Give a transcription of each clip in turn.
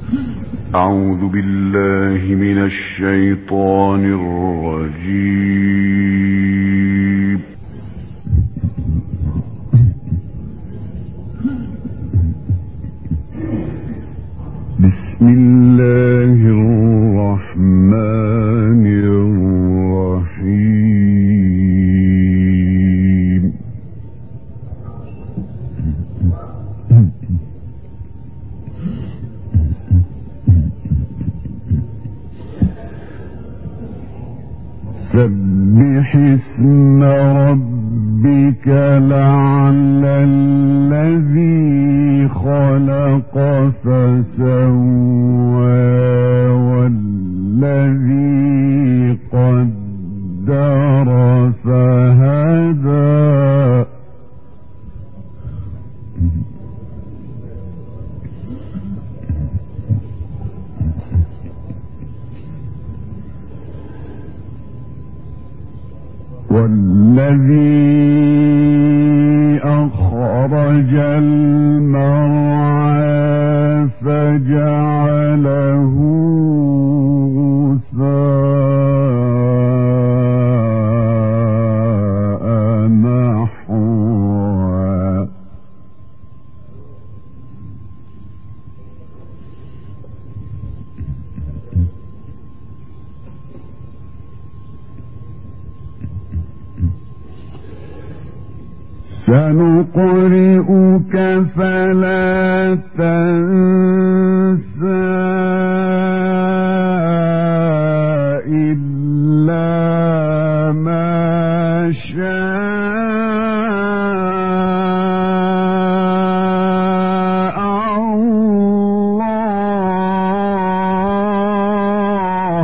أعوذ بالله من الشيطان الرجيم. بسم الله الرحمن الرحيم. سبح اسم ربك الأعلى الذي خلق فسوى والذي قدر فهدى والذي أخرج المرعى فجعله غثاء نحوا سنقرئك فلا تنسى إلا ما شاء الله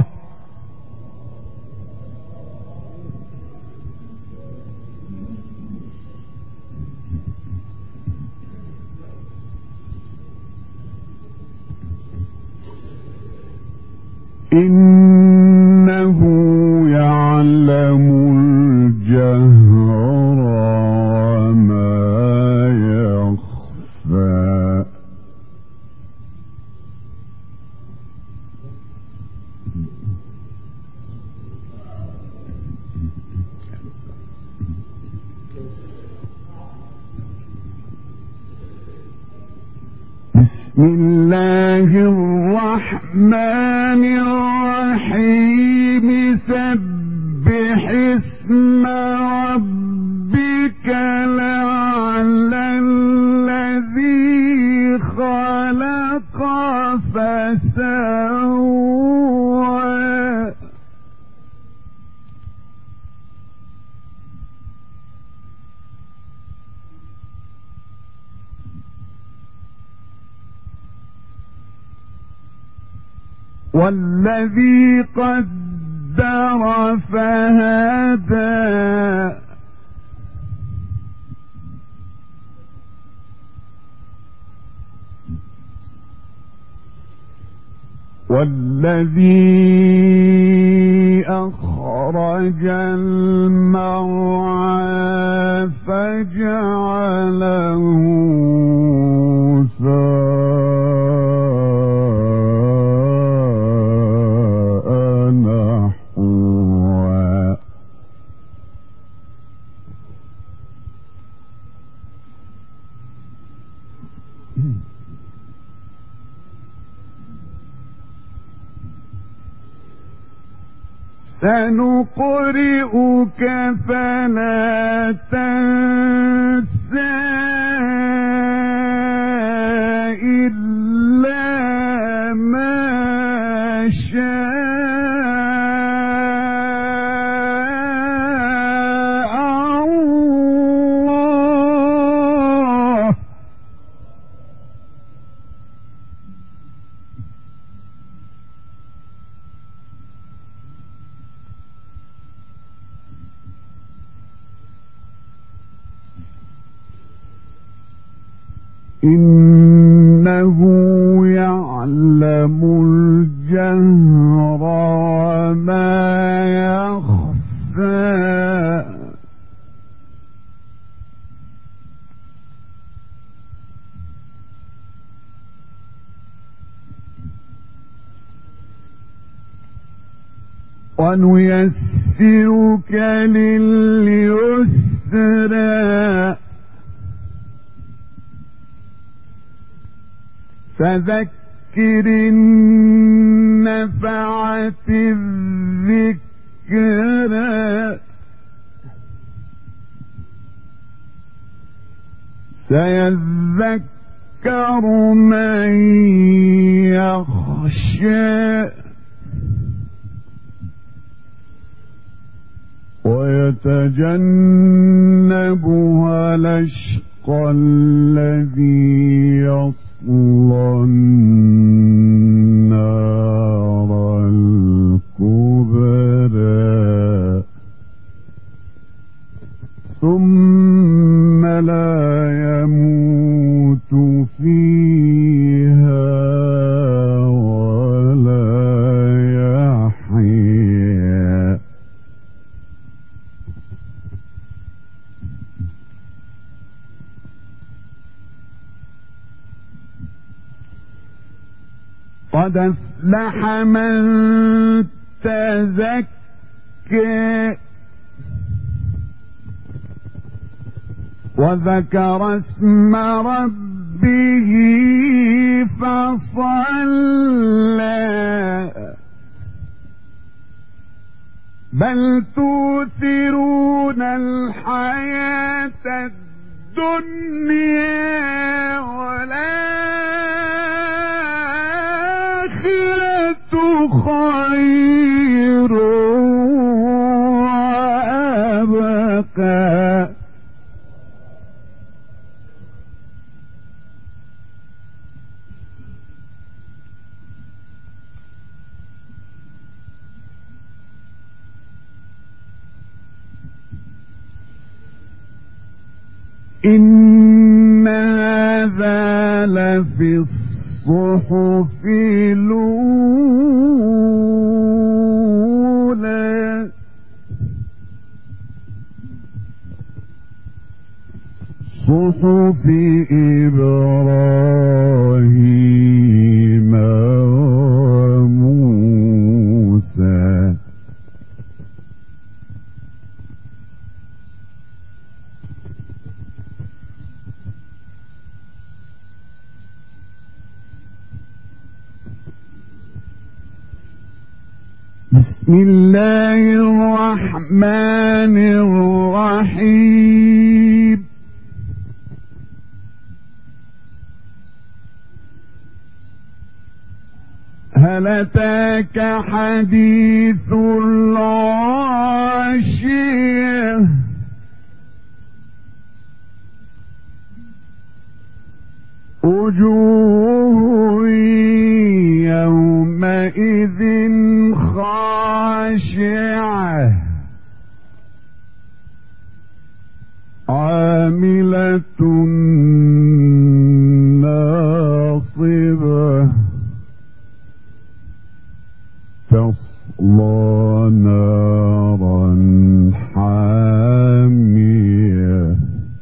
إنه يعلم الجهر وما يخفى بسم الله الرحمن الرحيم. سبح اسم ربك الأعلى الذي خلق فسوى والذي قدر فهدى والذي أخرج المرعى فجعله غثاء نحوا سنقرئك فلا تنسى إلا ما شاء الله إنه يعلم الجهر وما يخفى ونيسرك لليسرى فذكر إن نفعت الذكرى سيذكر من يخشى ويتجنبها الأشقى الذي يصلى النار الكبرى ثم لا يموت فيها ولا يحيا قد أفلح من تزكى وذكر اسم ربه فصلى بل تؤثرون الحياة الدنيا والآخرة خير وأبقى إن هذا لفي الصحف الأولى صحف إبراهيم وموسى بسم الله الرحمن الرحيم هل أتاك حديث الغاشية وجوه يومئذ خاشعة عاملة ناصبة تصلى نارا حامية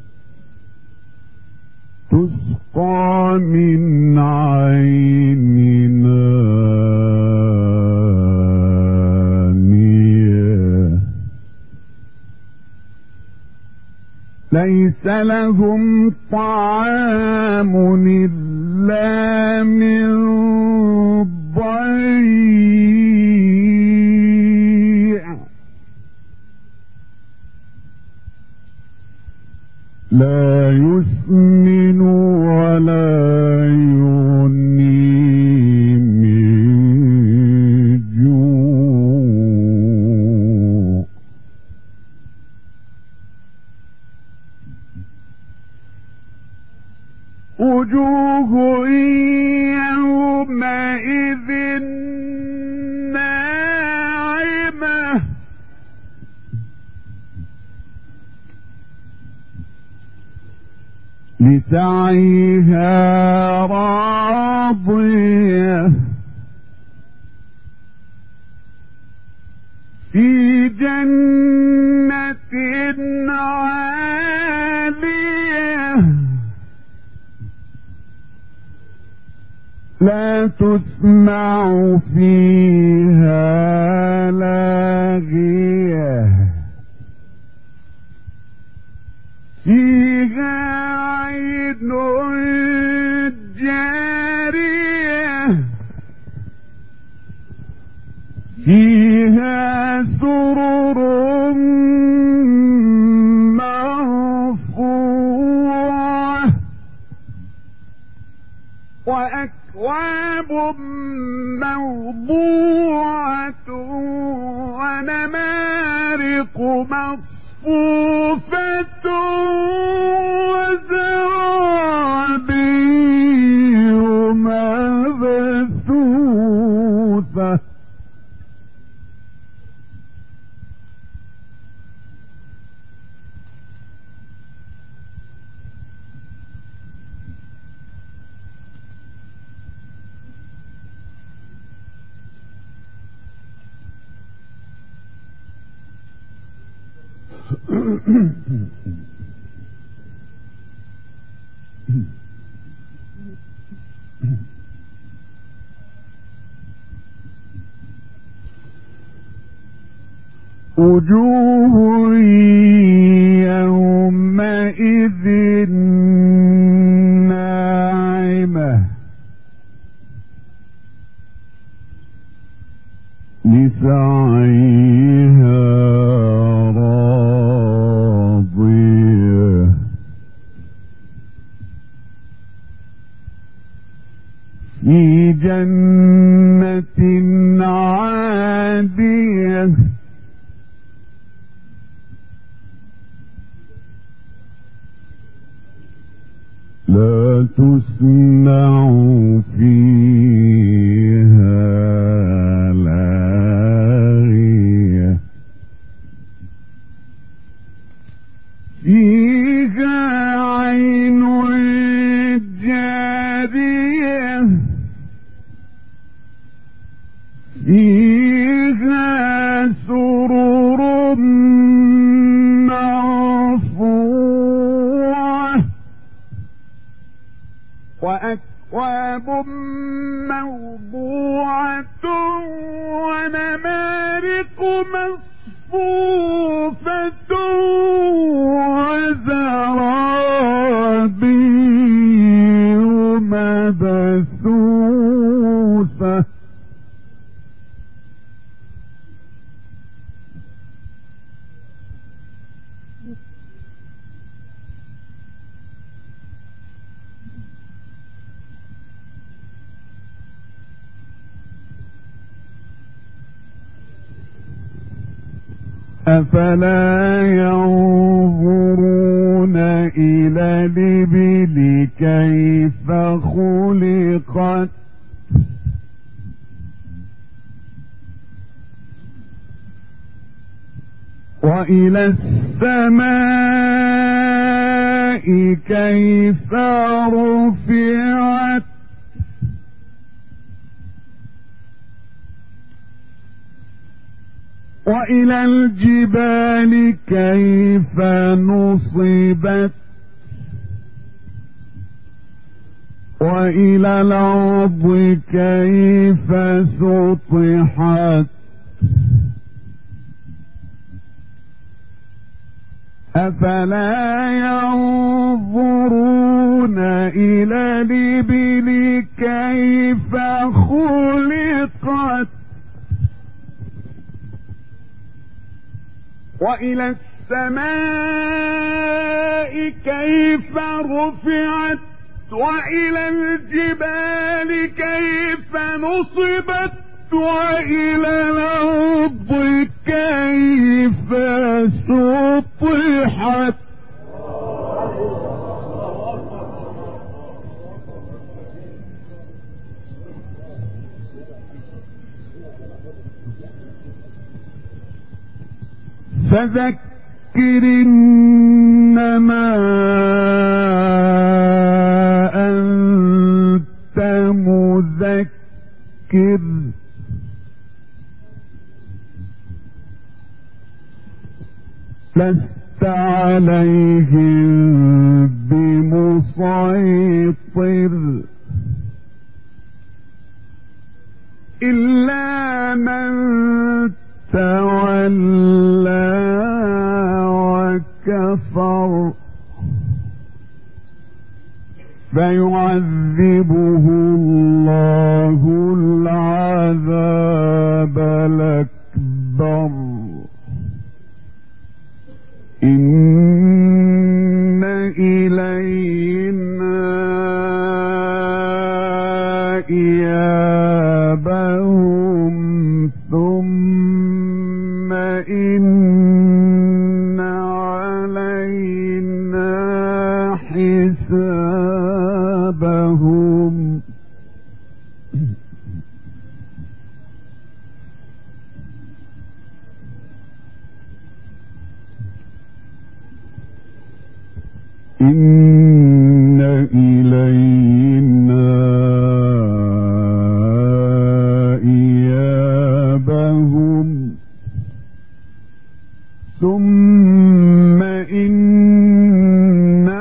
تسقى من عين آنية ليس لهم طعام إلا من ضريع لا يسمن ولا يغني من جوع وجوه يومئذ ناعمة لسعيها راضية في جنة عالية لا تسمع فيها لاغية فيها عين جارية فيها سرر مرفوعة وأكواب موضوعة ونمارق مصفوفة وزرابي مبثوثة وجوه يومئذ ناعمة لسعيها راضية في جنة عالية لا تسمع فيها لاغية فيها عين جارية فيها سرر مرفوعة وأكواب موضوعة ونمارق مصفوفة وزرابي مبثوثة أفلا ينظرون إلى الإبل كيف خلقت وإلى السماء كيف رفعت وإلى الجبال كيف نصبت وإلى الأرض كيف سطحت أفلا ينظرون إلى الإبل كيف خلقت وإلى السماء كيف رفعت وإلى الجبال كيف نصبت وإلى الأرض كيف سطحت فذكر إنما أنت مذكر لست عليهم بمسيطر إلا من تولى وكفر فيعذبه الله العذاب الأكبر إن إلينا إيابهم ثم إن علينا حسابهم إن إلينا إيابهم ثم إن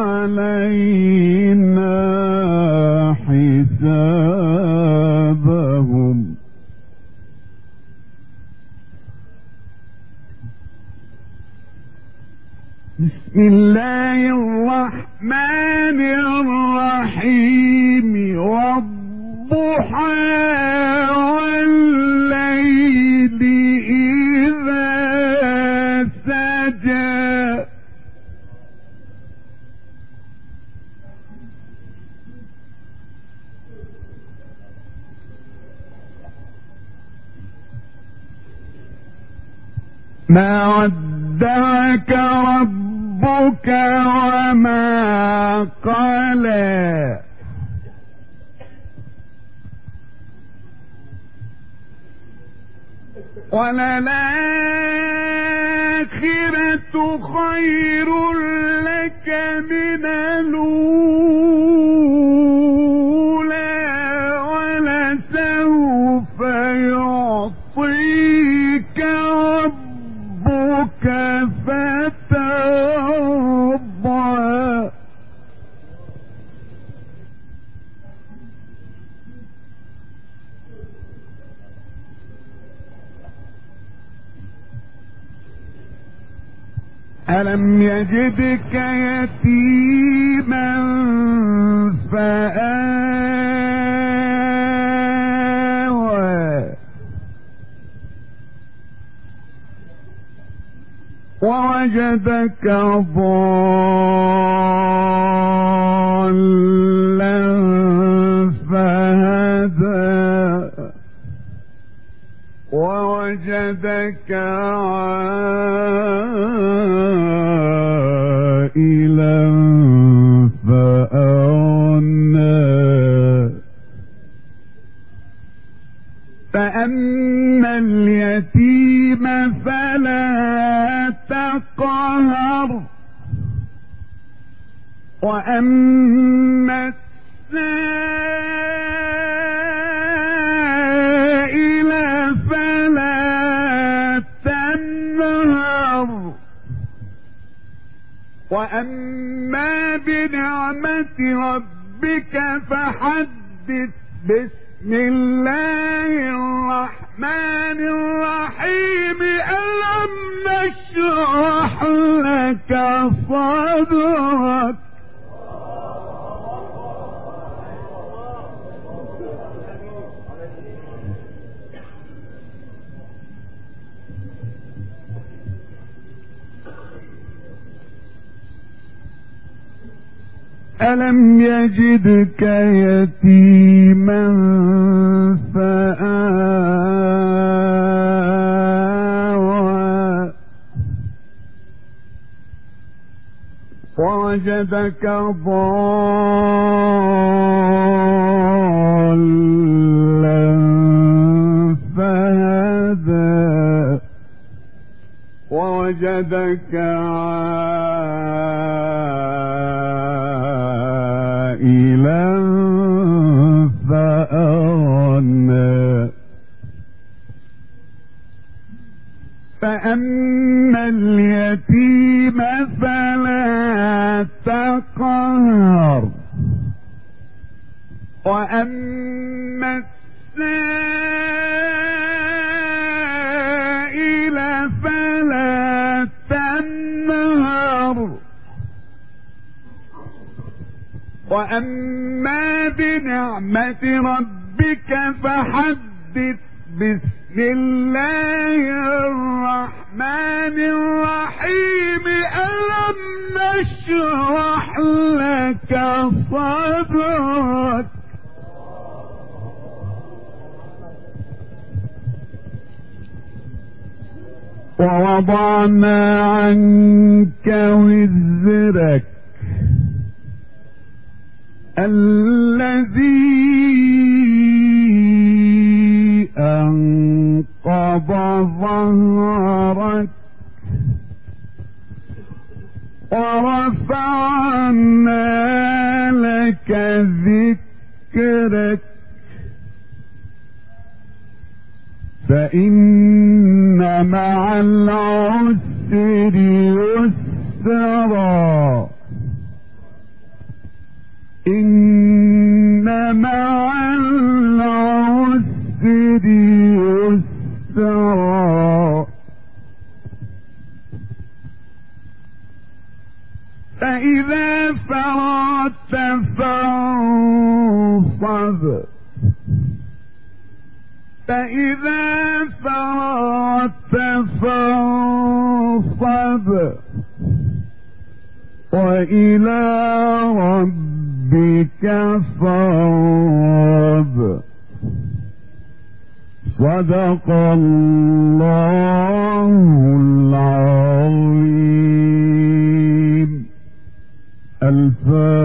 علينا حسابهم بسم الله الرحمن الرحيم والضحى والليل إذا سجى ما ودعك ربك وما قلى وللآخرة خير لك من الأولى ولسوف يعطيك ربك فترضى ألم يجدك يتيما فآوى ووجدك ضالا فهدى ووجدك عائلا فأغنى فأما اليتيم فلا تقهر وأما السائل فلا تنهر وأما بنعمة ربك فحدث بسم الله الرحمن الرحيم ألم نشرح لك صدرك ألم يجدك يتيما فآوى ووجدك ضالا فهدى ووجدك عائلا فأغنى فأما اليتيم فلا تقهر وأما السائل وأما بنعمة ربك فحدث. بسم الله الرحمن الرحيم. ألم نشرح لك صدرك ووضعنا عنك وزرك الذي أنقض ظهرك ورفعنا لك ذكرك فإن مع العسر يسرا إن مع العسر يسرا فإذا فرغت فانصب فإذا فرغت فانصب وإلى ربك فارغب. صدق الله العظيم. الفاتحة.